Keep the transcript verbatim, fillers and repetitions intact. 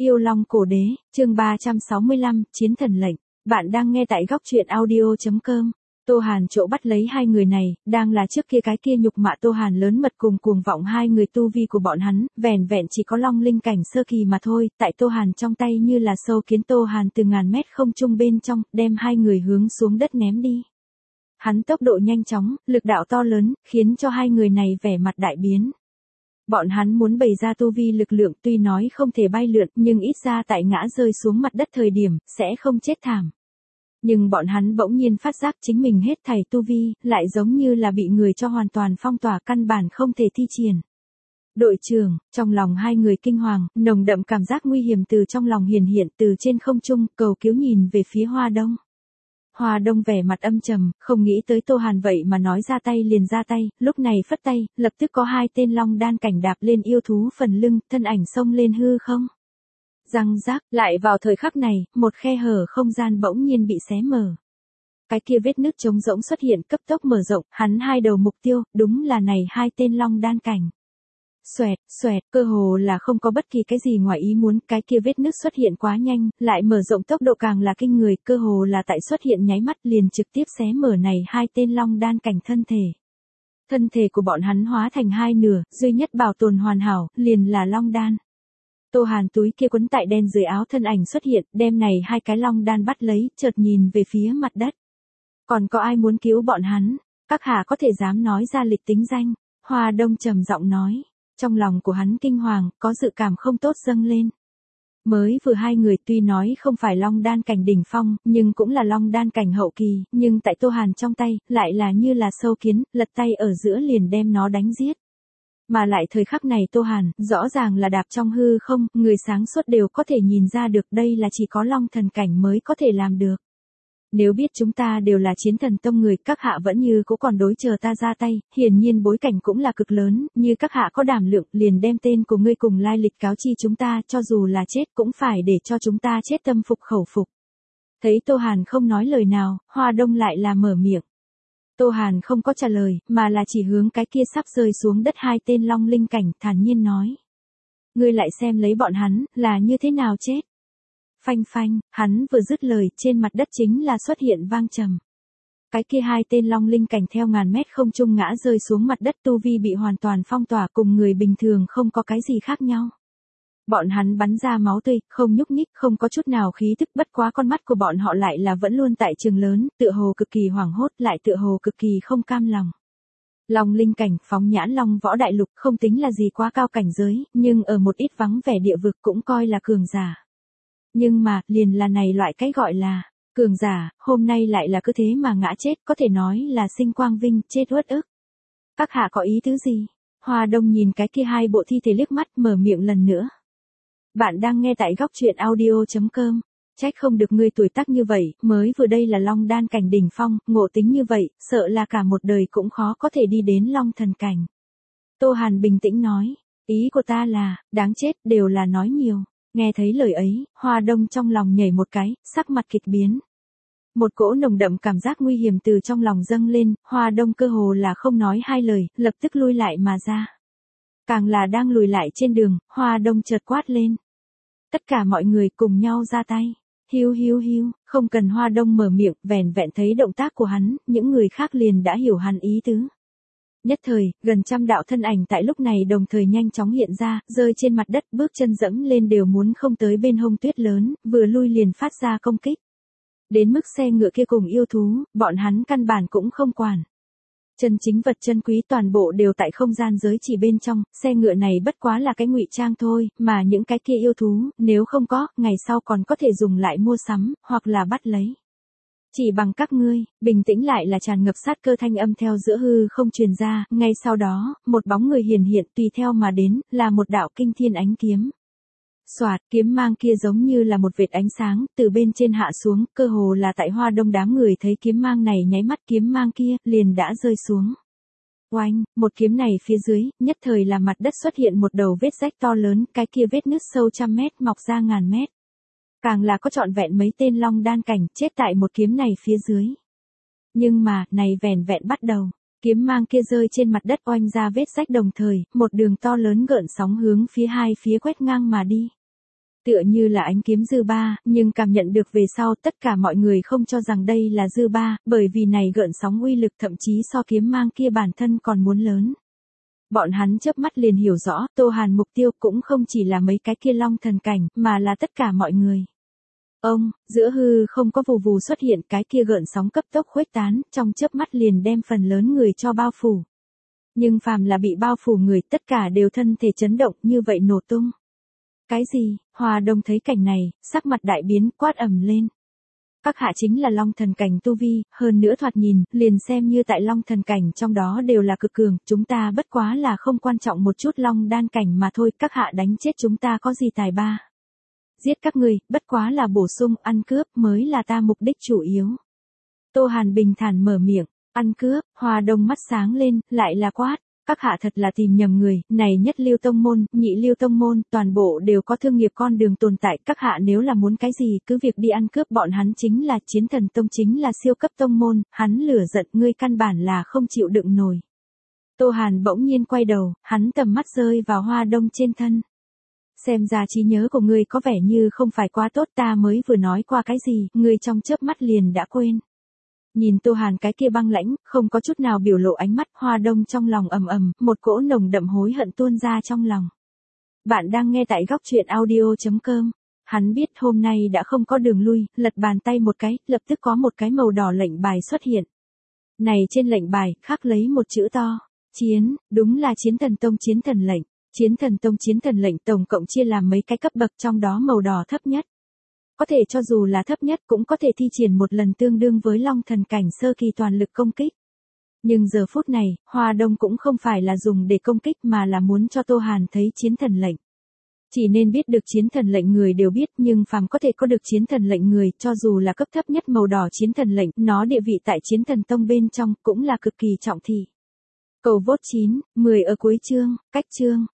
Yêu Long Cổ Đế, chương ba trăm sáu mươi lăm, Chiến Thần Lệnh. Bạn đang nghe tại góc truyện audio chấm com. Tô Hàn chỗ bắt lấy hai người này, đang là trước kia cái kia nhục mạ Tô Hàn lớn mật cùng cuồng vọng hai người tu vi của bọn hắn, vẻn vẹn chỉ có Long Linh cảnh sơ kỳ mà thôi, tại Tô Hàn trong tay như là sâu kiến. Tô Hàn từ ngàn mét không trung bên trong, đem hai người hướng xuống đất ném đi. Hắn tốc độ nhanh chóng, lực đạo to lớn, khiến cho hai người này vẻ mặt đại biến. Bọn hắn muốn bày ra tu vi lực lượng, tuy nói không thể bay lượn, nhưng ít ra tại ngã rơi xuống mặt đất thời điểm, sẽ không chết thảm. Nhưng bọn hắn bỗng nhiên phát giác chính mình hết thảy tu vi, lại giống như là bị người cho hoàn toàn phong tỏa, căn bản không thể thi triển. Đội trưởng, trong lòng hai người kinh hoàng, nồng đậm cảm giác nguy hiểm từ trong lòng hiển hiện, từ trên không trung, cầu cứu nhìn về phía Hoa Đông. Hoa Đông vẻ mặt âm trầm, không nghĩ tới Tô Hàn vậy mà nói ra tay liền ra tay, lúc này phất tay, lập tức có hai tên long đan cảnh đạp lên yêu thú phần lưng, thân ảnh xông lên hư không. Răng rác, lại vào thời khắc này, một khe hở không gian bỗng nhiên bị xé mở. Cái kia vết nứt trống rỗng xuất hiện, cấp tốc mở rộng, hắn hai đầu mục tiêu, đúng là này hai tên long đan cảnh. Xoẹt, xoẹt, cơ hồ là không có bất kỳ cái gì ngoài ý muốn, cái kia vết nứt xuất hiện quá nhanh, lại mở rộng tốc độ càng là kinh người, cơ hồ là tại xuất hiện nháy mắt liền trực tiếp xé mở này hai tên long đan cảnh thân thể. Thân thể của bọn hắn hóa thành hai nửa, duy nhất bảo tồn hoàn hảo, liền là long đan. Tô Hàn túi kia quấn tại đen dưới áo thân ảnh xuất hiện, đem này hai cái long đan bắt lấy, chợt nhìn về phía mặt đất. Còn có ai muốn cứu bọn hắn? Các hạ có thể dám nói ra lịch tính danh? Hoa Đông trầm giọng nói. Trong lòng của hắn kinh hoàng, có dự cảm không tốt dâng lên. Mới vừa hai người tuy nói không phải long đan cảnh đỉnh phong, nhưng cũng là long đan cảnh hậu kỳ, nhưng tại Tô Hàn trong tay, lại là như là sâu kiến, lật tay ở giữa liền đem nó đánh giết. Mà lại thời khắc này Tô Hàn, rõ ràng là đạp trong hư không, người sáng suốt đều có thể nhìn ra được đây là chỉ có long thần cảnh mới có thể làm được. Nếu biết chúng ta đều là chiến thần tông người, các hạ vẫn như cũng còn đối chờ ta ra tay, hiển nhiên bối cảnh cũng là cực lớn, như các hạ có đảm lượng, liền đem tên của ngươi cùng lai lịch cáo chi chúng ta, cho dù là chết cũng phải để cho chúng ta chết tâm phục khẩu phục. Thấy Tô Hàn không nói lời nào, Hoa Đông lại là mở miệng. Tô Hàn không có trả lời, mà là chỉ hướng cái kia sắp rơi xuống đất hai tên long linh cảnh, thản nhiên nói. Ngươi lại xem lấy bọn hắn, là như thế nào chết. Phanh phanh, hắn vừa dứt lời, trên mặt đất chính là xuất hiện vang trầm. Cái kia hai tên long linh cảnh theo ngàn mét không trung ngã rơi xuống mặt đất, tu vi bị hoàn toàn phong tỏa, cùng người bình thường không có cái gì khác nhau. Bọn hắn bắn ra máu tươi, không nhúc nhích, không có chút nào khí thức, bất quá con mắt của bọn họ lại là vẫn luôn tại trường lớn, tựa hồ cực kỳ hoảng hốt, lại tựa hồ cực kỳ không cam lòng. Long linh cảnh, phóng nhãn long võ đại lục, không tính là gì quá cao cảnh giới, nhưng ở một ít vắng vẻ địa vực cũng coi là cường giả. Nhưng mà, liền là này loại cái gọi là cường giả, hôm nay lại là cứ thế mà ngã chết, có thể nói là sinh quang vinh, chết uất ức. Các hạ có ý tứ gì? Hoa Đông nhìn cái kia hai bộ thi thể liếc mắt, mở miệng lần nữa. Bạn đang nghe tại góc truyện audio chấm com. Trách không được ngươi tuổi tác như vậy, mới vừa đây là long đan cảnh đỉnh phong, ngộ tính như vậy, sợ là cả một đời cũng khó có thể đi đến long thần cảnh. Tô Hàn bình tĩnh nói, ý của ta là, đáng chết, đều là nói nhiều. Nghe thấy lời ấy, Hoa Đông trong lòng nhảy một cái, sắc mặt kịch biến. Một cỗ nồng đậm cảm giác nguy hiểm từ trong lòng dâng lên, Hoa Đông cơ hồ là không nói hai lời, lập tức lui lại mà ra. Càng là đang lùi lại trên đường, Hoa Đông chợt quát lên. Tất cả mọi người cùng nhau ra tay. Hiu hiu hiu, không cần Hoa Đông mở miệng, vẻn vẹn thấy động tác của hắn, những người khác liền đã hiểu hắn ý tứ. Nhất thời, gần trăm đạo thân ảnh tại lúc này đồng thời nhanh chóng hiện ra, rơi trên mặt đất, bước chân dẫm lên đều muốn không tới bên hông tuyết lớn, vừa lui liền phát ra công kích. Đến mức xe ngựa kia cùng yêu thú, bọn hắn căn bản cũng không quản. Chân chính vật chân quý toàn bộ đều tại không gian giới chỉ bên trong, xe ngựa này bất quá là cái ngụy trang thôi, mà những cái kia yêu thú, nếu không có, ngày sau còn có thể dùng lại mua sắm, hoặc là bắt lấy. Chỉ bằng các ngươi, bình tĩnh lại là tràn ngập sát cơ thanh âm theo giữa hư không truyền ra, ngay sau đó, một bóng người hiển hiện tùy theo mà đến, là một đạo kinh thiên ánh kiếm. Soạt, kiếm mang kia giống như là một vệt ánh sáng, từ bên trên hạ xuống, cơ hồ là tại Hoa Đông đám người thấy kiếm mang này nháy mắt kiếm mang kia, liền đã rơi xuống. Oanh, một kiếm này phía dưới, nhất thời là mặt đất xuất hiện một đầu vết rách to lớn, cái kia vết nứt sâu trăm mét mọc ra ngàn mét. Càng là có trọn vẹn mấy tên long đan cảnh chết tại một kiếm này phía dưới. Nhưng mà, này vẻn vẹn bắt đầu, kiếm mang kia rơi trên mặt đất oanh ra vết rách đồng thời, một đường to lớn gợn sóng hướng phía hai phía quét ngang mà đi. Tựa như là ánh kiếm dư ba, nhưng cảm nhận được về sau tất cả mọi người không cho rằng đây là dư ba, bởi vì này gợn sóng uy lực thậm chí so kiếm mang kia bản thân còn muốn lớn. Bọn hắn chớp mắt liền hiểu rõ, Tô Hàn mục tiêu cũng không chỉ là mấy cái kia long thần cảnh, mà là tất cả mọi người. Ông, giữa hư không có vù vù xuất hiện cái kia gợn sóng cấp tốc khuếch tán, trong chớp mắt liền đem phần lớn người cho bao phủ. Nhưng phàm là bị bao phủ người tất cả đều thân thể chấn động như vậy nổ tung. Cái gì? Hoa Đông thấy cảnh này, sắc mặt đại biến quát ầm lên. Các hạ chính là long thần cảnh tu vi, hơn nữa thoạt nhìn, liền xem như tại long thần cảnh trong đó đều là cực cường, chúng ta bất quá là không quan trọng một chút long đan cảnh mà thôi, các hạ đánh chết chúng ta có gì tài ba. Giết các người, bất quá là bổ sung, ăn cướp mới là ta mục đích chủ yếu. Tô Hàn bình thản mở miệng, ăn cướp, Hoa Đông mắt sáng lên, lại là quát. Các hạ thật là tìm nhầm người, này nhất lưu tông môn, nhị lưu tông môn, toàn bộ đều có thương nghiệp con đường tồn tại, các hạ nếu là muốn cái gì, cứ việc đi ăn cướp, bọn hắn chính là chiến thần tông, chính là siêu cấp tông môn, hắn lửa giận ngươi căn bản là không chịu đựng nổi. Tô Hàn bỗng nhiên quay đầu, hắn tầm mắt rơi vào Hoa Đông trên thân. Xem ra trí nhớ của ngươi có vẻ như không phải quá tốt, ta mới vừa nói qua cái gì, ngươi trong chớp mắt liền đã quên. Nhìn Tô Hàn cái kia băng lãnh, không có chút nào biểu lộ ánh mắt, Hoa Đông trong lòng ầm ầm, một cỗ nồng đậm hối hận tuôn ra trong lòng. Bạn đang nghe tại góc truyện audio chấm com. Hắn biết hôm nay đã không có đường lui, lật bàn tay một cái, lập tức có một cái màu đỏ lệnh bài xuất hiện. Này trên lệnh bài, khắc lấy một chữ to, chiến, đúng là chiến thần tông chiến thần lệnh. Chiến thần tông chiến thần lệnh tổng cộng chia làm mấy cái cấp bậc, trong đó màu đỏ thấp nhất. Có thể cho dù là thấp nhất cũng có thể thi triển một lần tương đương với long thần cảnh sơ kỳ toàn lực công kích. Nhưng giờ phút này, Hoa Đông cũng không phải là dùng để công kích mà là muốn cho Tô Hàn thấy chiến thần lệnh. Chỉ nên biết được chiến thần lệnh người đều biết, nhưng phàm có thể có được chiến thần lệnh người, cho dù là cấp thấp nhất màu đỏ chiến thần lệnh, nó địa vị tại chiến thần tông bên trong cũng là cực kỳ trọng thị. Cầu vote chín, mười ở cuối chương, cách chương.